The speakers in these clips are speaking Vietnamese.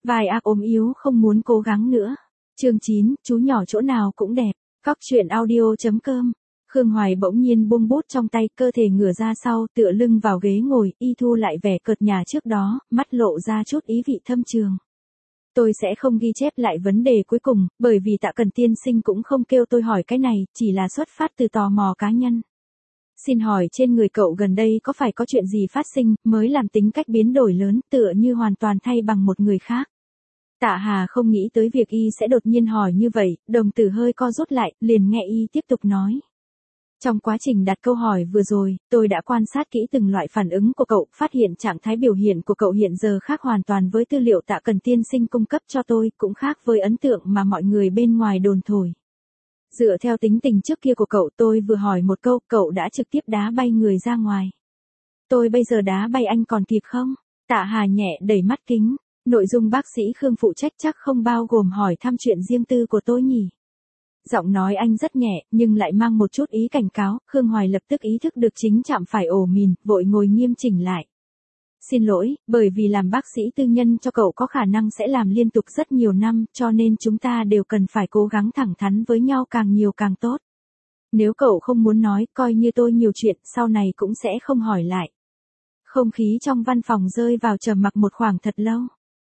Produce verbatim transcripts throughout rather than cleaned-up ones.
Vai ác ốm yếu không muốn cố gắng nữa. Chương chín, chú nhỏ chỗ nào cũng đẹp. Cóc truyện audio chấm com. Khương Hoài bỗng nhiên buông bút trong tay, cơ thể ngửa ra sau, tựa lưng vào ghế ngồi, y thu lại vẻ cợt nhả trước đó, mắt lộ ra chút ý vị thâm trường. Tôi sẽ không ghi chép lại vấn đề cuối cùng, bởi vì Tạ Cần tiên sinh cũng không kêu tôi hỏi cái này, chỉ là xuất phát từ tò mò cá nhân. Xin hỏi trên người cậu gần đây có phải có chuyện gì phát sinh, mới làm tính cách biến đổi lớn, tựa như hoàn toàn thay bằng một người khác? Tạ Hà không nghĩ tới việc y sẽ đột nhiên hỏi như vậy, đồng tử hơi co rút lại, liền nghe y tiếp tục nói. Trong quá trình đặt câu hỏi vừa rồi, tôi đã quan sát kỹ từng loại phản ứng của cậu, phát hiện trạng thái biểu hiện của cậu hiện giờ khác hoàn toàn với tư liệu Tạ Cần tiên sinh cung cấp cho tôi, cũng khác với ấn tượng mà mọi người bên ngoài đồn thổi. Dựa theo tính tình trước kia của cậu, tôi vừa hỏi một câu, cậu đã trực tiếp đá bay người ra ngoài. Tôi bây giờ đá bay anh còn kịp không? Tạ Hà nhẹ đẩy mắt kính. Nội dung bác sĩ Khương phụ trách chắc không bao gồm hỏi thăm chuyện riêng tư của tôi nhỉ? Giọng nói anh rất nhẹ, nhưng lại mang một chút ý cảnh cáo, Khương Hoài lập tức ý thức được chính chạm phải ổ mìn, vội ngồi nghiêm chỉnh lại. Xin lỗi, bởi vì làm bác sĩ tư nhân cho cậu có khả năng sẽ làm liên tục rất nhiều năm, cho nên chúng ta đều cần phải cố gắng thẳng thắn với nhau, càng nhiều càng tốt. Nếu cậu không muốn nói, coi như tôi nhiều chuyện, sau này cũng sẽ không hỏi lại. Không khí trong văn phòng rơi vào trầm mặc một khoảng thật lâu.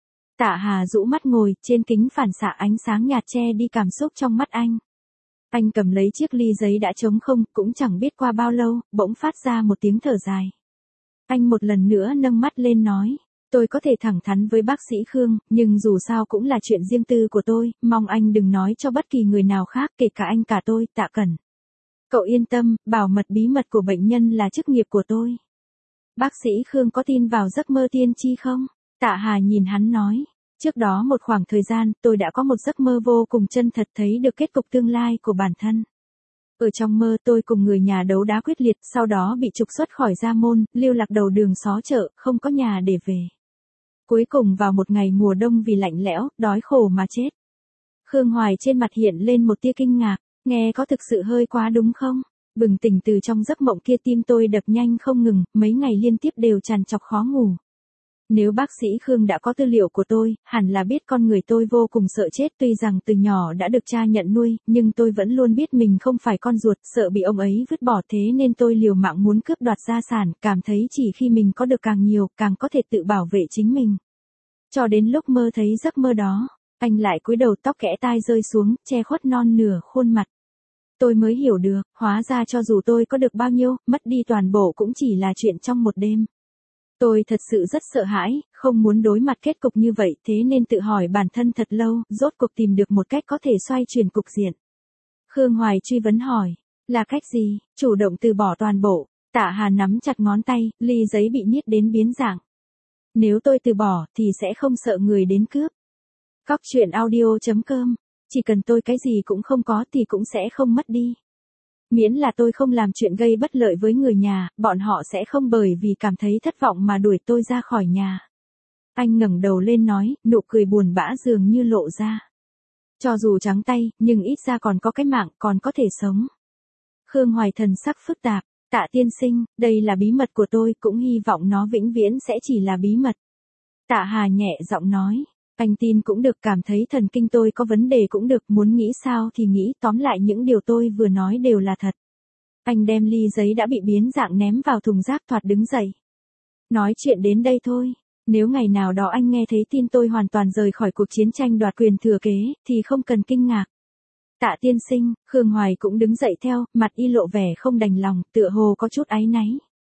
Tạ Hà rũ mắt ngồi, trên kính phản xạ ánh sáng nhạt che đi cảm xúc trong mắt anh. Anh cầm lấy chiếc ly giấy đã trống không, cũng chẳng biết qua bao lâu, bỗng phát ra một tiếng thở dài. Anh một lần nữa nâng mắt lên nói, tôi có thể thẳng thắn với bác sĩ Khương, nhưng dù sao cũng là chuyện riêng tư của tôi, mong anh đừng nói cho bất kỳ người nào khác, kể cả anh cả tôi, Tạ Cẩn. Cậu yên tâm, bảo mật bí mật của bệnh nhân là chức nghiệp của tôi. Bác sĩ Khương có tin vào giấc mơ tiên tri không? Tạ Hà nhìn hắn nói, trước đó một khoảng thời gian, tôi đã có một giấc mơ vô cùng chân thật, thấy được kết cục tương lai của bản thân. Ở trong mơ tôi cùng người nhà đấu đá quyết liệt, sau đó bị trục xuất khỏi gia môn, lưu lạc đầu đường xó chợ, không có nhà để về. Cuối cùng vào một ngày mùa đông vì lạnh lẽo, đói khổ mà chết. Khương Hoài trên mặt hiện lên một tia kinh ngạc, nghe có thực sự hơi quá đúng không? Bừng tỉnh từ trong giấc mộng kia, tim tôi đập nhanh không ngừng, mấy ngày liên tiếp đều trằn trọc khó ngủ. Nếu bác sĩ Khương đã có tư liệu của tôi, hẳn là biết con người tôi vô cùng sợ chết, tuy rằng từ nhỏ đã được cha nhận nuôi, nhưng tôi vẫn luôn biết mình không phải con ruột, sợ bị ông ấy vứt bỏ, thế nên tôi liều mạng muốn cướp đoạt gia sản, cảm thấy chỉ khi mình có được càng nhiều, càng có thể tự bảo vệ chính mình. Cho đến lúc mơ thấy giấc mơ đó, anh lại cúi đầu, tóc kẽ tai rơi xuống, che khuất non nửa khuôn mặt. Tôi mới hiểu được, hóa ra cho dù tôi có được bao nhiêu, mất đi toàn bộ cũng chỉ là chuyện trong một đêm. Tôi thật sự rất sợ hãi, không muốn đối mặt kết cục như vậy, thế nên tự hỏi bản thân thật lâu, rốt cuộc tìm được một cách có thể xoay chuyển cục diện. Khương Hoài truy vấn hỏi, là cách gì? Chủ động từ bỏ toàn bộ. Tạ Hà nắm chặt ngón tay, ly giấy bị niết đến biến dạng. Nếu tôi từ bỏ, thì sẽ không sợ người đến cướp. Cóc truyện audio chấm com, chỉ cần tôi cái gì cũng không có thì cũng sẽ không mất đi. Miễn là tôi không làm chuyện gây bất lợi với người nhà, bọn họ sẽ không bởi vì cảm thấy thất vọng mà đuổi tôi ra khỏi nhà. Anh ngẩng đầu lên nói, nụ cười buồn bã dường như lộ ra. Cho dù trắng tay, nhưng ít ra còn có cái mạng, còn có thể sống. Khương Hoài thần sắc phức tạp, Tạ tiên sinh, đây là bí mật của tôi, cũng hy vọng nó vĩnh viễn sẽ chỉ là bí mật. Tạ Hà nhẹ giọng nói. Anh tin cũng được, cảm thấy thần kinh tôi có vấn đề cũng được, muốn nghĩ sao thì nghĩ, tóm lại những điều tôi vừa nói đều là thật. Anh đem ly giấy đã bị biến dạng ném vào thùng rác, thoạt đứng dậy. Nói chuyện đến đây thôi, nếu ngày nào đó anh nghe thấy tin tôi hoàn toàn rời khỏi cuộc chiến tranh đoạt quyền thừa kế, thì không cần kinh ngạc. Tạ tiên sinh, Khương Hoài cũng đứng dậy theo, mặt y lộ vẻ không đành lòng, tựa hồ có chút áy náy.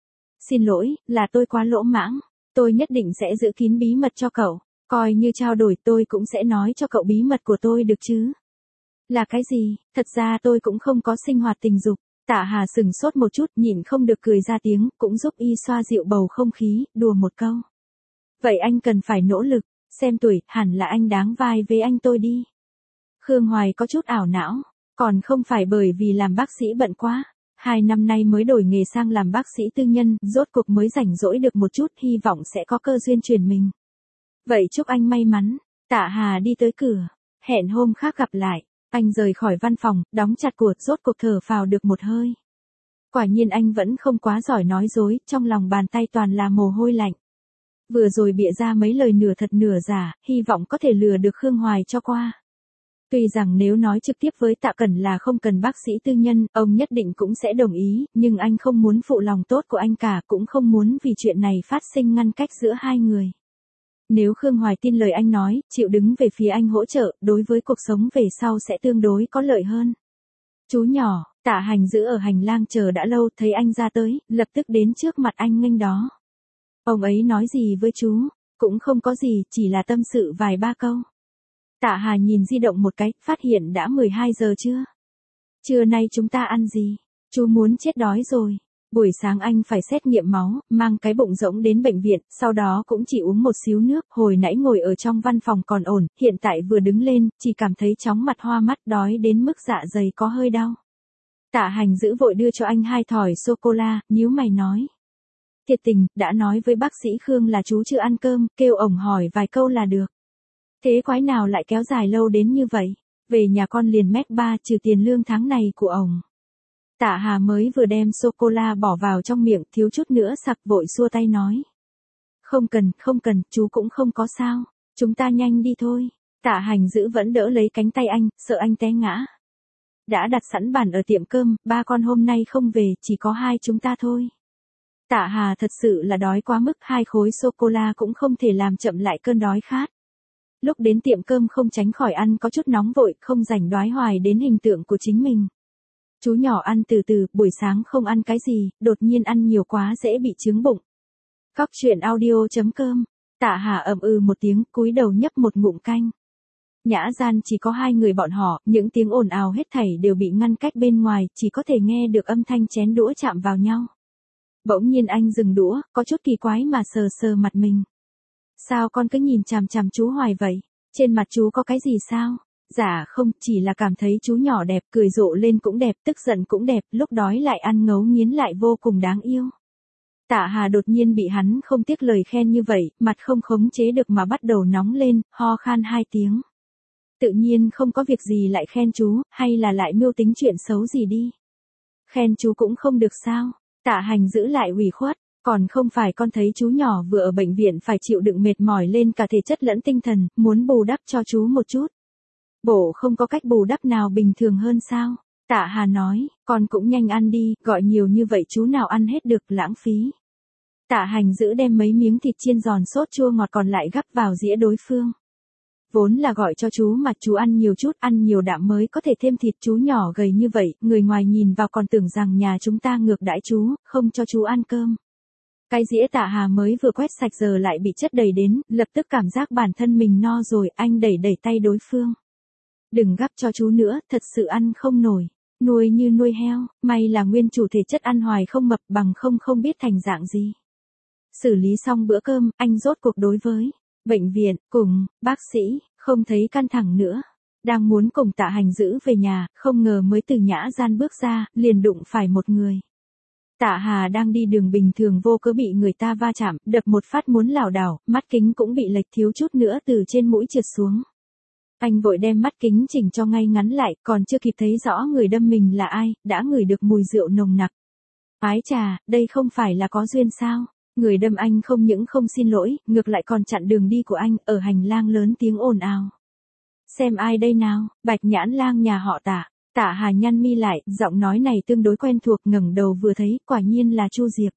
Xin lỗi, là tôi quá lỗ mãng, tôi nhất định sẽ giữ kín bí mật cho cậu. Coi như trao đổi, tôi cũng sẽ nói cho cậu bí mật của tôi được chứ. Là cái gì? Thật ra tôi cũng không có sinh hoạt tình dục. Tạ Hà sừng sốt một chút, nhịn không được cười ra tiếng, cũng giúp y xoa dịu bầu không khí, đùa một câu. Vậy anh cần phải nỗ lực, xem tuổi, hẳn là anh đáng vai với anh tôi đi. Khương Hoài có chút ảo não, còn không phải bởi vì làm bác sĩ bận quá. Hai năm nay mới đổi nghề sang làm bác sĩ tư nhân, rốt cuộc mới rảnh rỗi được một chút, hy vọng sẽ có cơ duyên chuyển mình. Vậy chúc anh may mắn. Tạ Hà đi tới cửa, hẹn hôm khác gặp lại. Anh rời khỏi văn phòng, đóng chặt cửa, rốt cuộc thở phào được một hơi. Quả nhiên anh vẫn không quá giỏi nói dối, trong lòng bàn tay toàn là mồ hôi lạnh. Vừa rồi bịa ra mấy lời nửa thật nửa giả, hy vọng có thể lừa được Khương Hoài cho qua. Tuy rằng nếu nói trực tiếp với Tạ Cẩn là không cần bác sĩ tư nhân, ông nhất định cũng sẽ đồng ý, nhưng anh không muốn phụ lòng tốt của anh cả, cũng không muốn vì chuyện này phát sinh ngăn cách giữa hai người. Nếu Khương Hoài tin lời anh nói, chịu đứng về phía anh hỗ trợ, đối với cuộc sống về sau sẽ tương đối có lợi hơn. Chú nhỏ, Tạ Hành giữ ở hành lang chờ đã lâu, thấy anh ra tới, lập tức đến trước mặt anh nghênh đó. Ông ấy nói gì với chú? Cũng không có gì, chỉ là tâm sự vài ba câu. Tạ Hà nhìn di động một cái, phát hiện đã mười hai giờ chưa? Trưa nay chúng ta ăn gì? Chú muốn chết đói rồi. Buổi sáng anh phải xét nghiệm máu, mang cái bụng rỗng đến bệnh viện, sau đó cũng chỉ uống một xíu nước, hồi nãy ngồi ở trong văn phòng còn ổn, hiện tại vừa đứng lên, chỉ cảm thấy chóng mặt hoa mắt, đói đến mức dạ dày có hơi đau. Tạ Hành giữ vội đưa cho anh hai thỏi sô-cô-la, nhíu mày nói. Thiệt tình, đã nói với bác sĩ Khương là chú chưa ăn cơm, kêu ổng hỏi vài câu là được. Thế quái nào lại kéo dài lâu đến như vậy? Về nhà con liền mét ba trừ tiền lương tháng này của ổng. Tạ Hà mới vừa đem sô-cô-la bỏ vào trong miệng, thiếu chút nữa sặc, vội xua tay nói. Không cần, không cần, chú cũng không có sao. Chúng ta nhanh đi thôi. Tạ Hành giữ vẫn đỡ lấy cánh tay anh, sợ anh té ngã. Đã đặt sẵn bàn ở tiệm cơm, ba con hôm nay không về, chỉ có hai chúng ta thôi. Tạ Hà thật sự là đói quá mức, hai khối sô-cô-la cũng không thể làm chậm lại cơn đói khát. Lúc đến tiệm cơm không tránh khỏi ăn có chút nóng vội, không rảnh đoái hoài đến hình tượng của chính mình. Chú nhỏ ăn từ từ, buổi sáng không ăn cái gì, đột nhiên ăn nhiều quá dễ bị chướng bụng. Cóc truyện audio chấm com. Tạ Hà ậm ừ một tiếng, cúi đầu nhấp một ngụm canh. Nhã gian chỉ có hai người bọn họ, những tiếng ồn ào hết thảy đều bị ngăn cách bên ngoài, chỉ có thể nghe được âm thanh chén đũa chạm vào nhau. Bỗng nhiên anh dừng đũa, có chút kỳ quái mà sờ sờ mặt mình. Sao con cứ nhìn chằm chằm chú hoài vậy? Trên mặt chú có cái gì sao? Dạ không, chỉ là cảm thấy chú nhỏ đẹp, cười rộ lên cũng đẹp, tức giận cũng đẹp, lúc đói lại ăn ngấu nghiến lại vô cùng đáng yêu. Tạ Hà đột nhiên bị hắn không tiếc lời khen như vậy, mặt không khống chế được mà bắt đầu nóng lên, ho khan hai tiếng. Tự nhiên không có việc gì lại khen chú, hay là lại mưu tính chuyện xấu gì đi. Khen chú cũng không được sao? Tạ Hành giữ lại ủy khuất. Còn không phải con thấy chú nhỏ vừa ở bệnh viện phải chịu đựng mệt mỏi lên cả thể chất lẫn tinh thần, muốn bù đắp cho chú một chút. Bộ không có cách bù đắp nào bình thường hơn sao? Tạ Hà nói, con cũng nhanh ăn đi, gọi nhiều như vậy chú nào ăn hết được, lãng phí. Tạ Hành giữ đem mấy miếng thịt chiên giòn sốt chua ngọt còn lại gắp vào dĩa đối phương. Vốn là gọi cho chú mà chú ăn nhiều chút, ăn nhiều đạm mới có thể thêm thịt, chú nhỏ gầy như vậy, người ngoài nhìn vào còn tưởng rằng nhà chúng ta ngược đãi chú, không cho chú ăn cơm. Cái dĩa Tạ Hà mới vừa quét sạch giờ lại bị chất đầy đến, lập tức cảm giác bản thân mình no rồi, anh đẩy đẩy tay đối phương. Đừng gắp cho chú nữa, thật sự ăn không nổi. Nuôi như nuôi heo, may là nguyên chủ thể chất ăn hoài không mập, bằng không không biết thành dạng gì. Xử lý xong bữa cơm, anh rốt cuộc đối với bệnh viện, cùng bác sĩ, không thấy căng thẳng nữa. Đang muốn cùng Tạ Hành giữ về nhà, không ngờ mới từ nhã gian bước ra, liền đụng phải một người. Tạ Hà đang đi đường bình thường vô cớ bị người ta va chạm, đập một phát muốn lảo đảo, mắt kính cũng bị lệch thiếu chút nữa từ trên mũi trượt xuống. Anh vội đem mắt kính chỉnh cho ngay ngắn lại, còn chưa kịp thấy rõ người đâm mình là ai, đã ngửi được mùi rượu nồng nặc. Ái chà, đây không phải là có duyên sao? Người đâm anh không những không xin lỗi, ngược lại còn chặn đường đi của anh, ở hành lang lớn tiếng ồn ào. Xem ai đây nào, Bạch Nhãn Lang nhà họ Tạ. Tạ Hà nhăn mi lại, giọng nói này tương đối quen thuộc, ngẩng đầu vừa thấy, quả nhiên là Chu Diệp.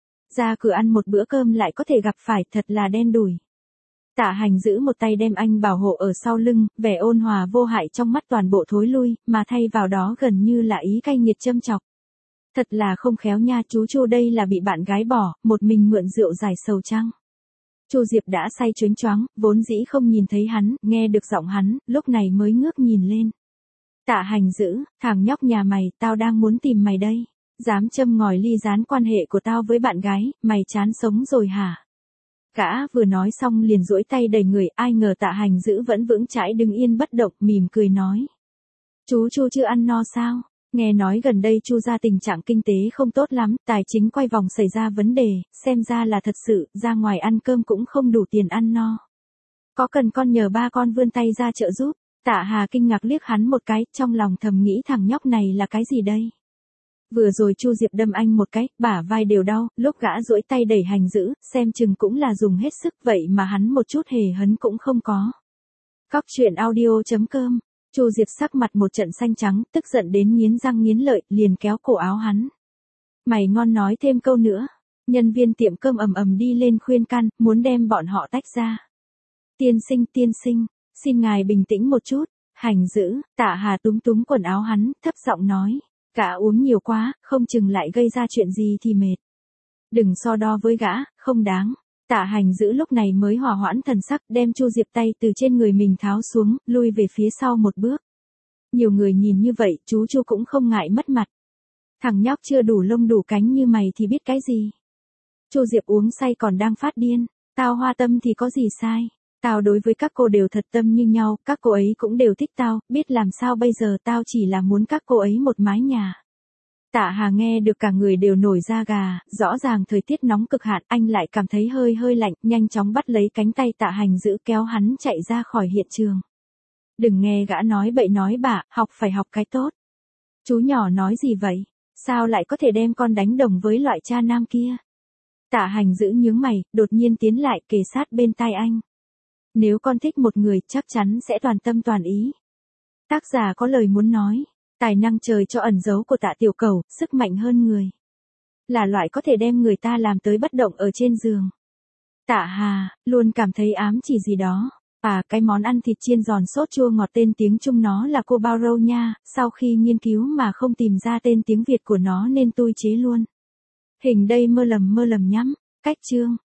Ra cửa ăn một bữa cơm lại có thể gặp phải, thật là đen đủi. Tạ Hành giữ một tay đem anh bảo hộ ở sau lưng, vẻ ôn hòa vô hại trong mắt toàn bộ thối lui, mà thay vào đó gần như là ý cay nghiệt châm chọc. Thật là không khéo nha, chú Chu đây là bị bạn gái bỏ, một mình mượn rượu giải sầu chăng? Chu Diệp đã say choáng choáng, vốn dĩ không nhìn thấy hắn, nghe được giọng hắn, lúc này mới ngước nhìn lên. Tạ Hành giữ, thằng nhóc nhà mày, tao đang muốn tìm mày đây. Dám châm ngòi ly gián quan hệ của tao với bạn gái, mày chán sống rồi hả? Gã vừa nói xong liền duỗi tay đẩy người, ai ngờ Tạ Hành giữ vẫn vững chãi đứng yên bất động, mỉm cười nói. Chú Chu chưa ăn no sao? Nghe nói gần đây Chu gia tình trạng kinh tế không tốt lắm, tài chính quay vòng xảy ra vấn đề, xem ra là thật sự, ra ngoài ăn cơm cũng không đủ tiền ăn no. Có cần con nhờ ba con vươn tay ra trợ giúp? Tạ Hà kinh ngạc liếc hắn một cái, trong lòng thầm nghĩ thằng nhóc này là cái gì đây? Vừa rồi Chu Diệp đâm anh một cái, bả vai đều đau, lúc gã duỗi tay đẩy Hành Dữ, xem chừng cũng là dùng hết sức, vậy mà hắn một chút hề hấn cũng không có. Cóc truyện audio chấm com. Chu Diệp sắc mặt một trận xanh trắng, tức giận đến nghiến răng nghiến lợi, liền kéo cổ áo hắn. Mày ngon nói thêm câu nữa. Nhân viên tiệm cơm ầm ầm đi lên khuyên can, muốn đem bọn họ tách ra. Tiên sinh, tiên sinh, xin ngài bình tĩnh một chút. Hành Dữ, Tạ Hà túm túm quần áo hắn, thấp giọng nói. Gã uống nhiều quá, không chừng lại gây ra chuyện gì thì mệt. Đừng so đo với gã, không đáng. Tạ Hành Dữ lúc này mới hòa hoãn thần sắc, đem Chu Diệp tay từ trên người mình tháo xuống, lui về phía sau một bước. Nhiều người nhìn như vậy, chú Chu cũng không ngại mất mặt. Thằng nhóc chưa đủ lông đủ cánh như mày thì biết cái gì. Chu Diệp uống say còn đang phát điên. Tao hoa tâm thì có gì sai. Tao đối với các cô đều thật tâm như nhau, các cô ấy cũng đều thích tao, biết làm sao bây giờ, tao chỉ là muốn các cô ấy một mái nhà. Tạ Hà nghe được cả người đều nổi da gà, rõ ràng thời tiết nóng cực hạn, anh lại cảm thấy hơi hơi lạnh, nhanh chóng bắt lấy cánh tay Tạ Hành Dữ kéo hắn chạy ra khỏi hiện trường. Đừng nghe gã nói bậy nói bạ, học phải học cái tốt. Chú nhỏ nói gì vậy? Sao lại có thể đem con đánh đồng với loại cha nam kia? Tạ Hành Dữ nhướng mày, đột nhiên tiến lại kề sát bên tai anh. Nếu con thích một người, chắc chắn sẽ toàn tâm toàn ý. Tác giả có lời muốn nói. Tài năng trời cho ẩn giấu của Tạ Tiểu Cẩu, sức mạnh hơn người. Là loại có thể đem người ta làm tới bất động ở trên giường. Tạ Hà, luôn cảm thấy ám chỉ gì đó. À, cái món ăn thịt chiên giòn sốt chua ngọt tên tiếng Trung nó là cô bao râu nha, sau khi nghiên cứu mà không tìm ra tên tiếng Việt của nó nên tôi chế luôn. Hình đây mơ lầm mơ lầm nhắm, cách chương.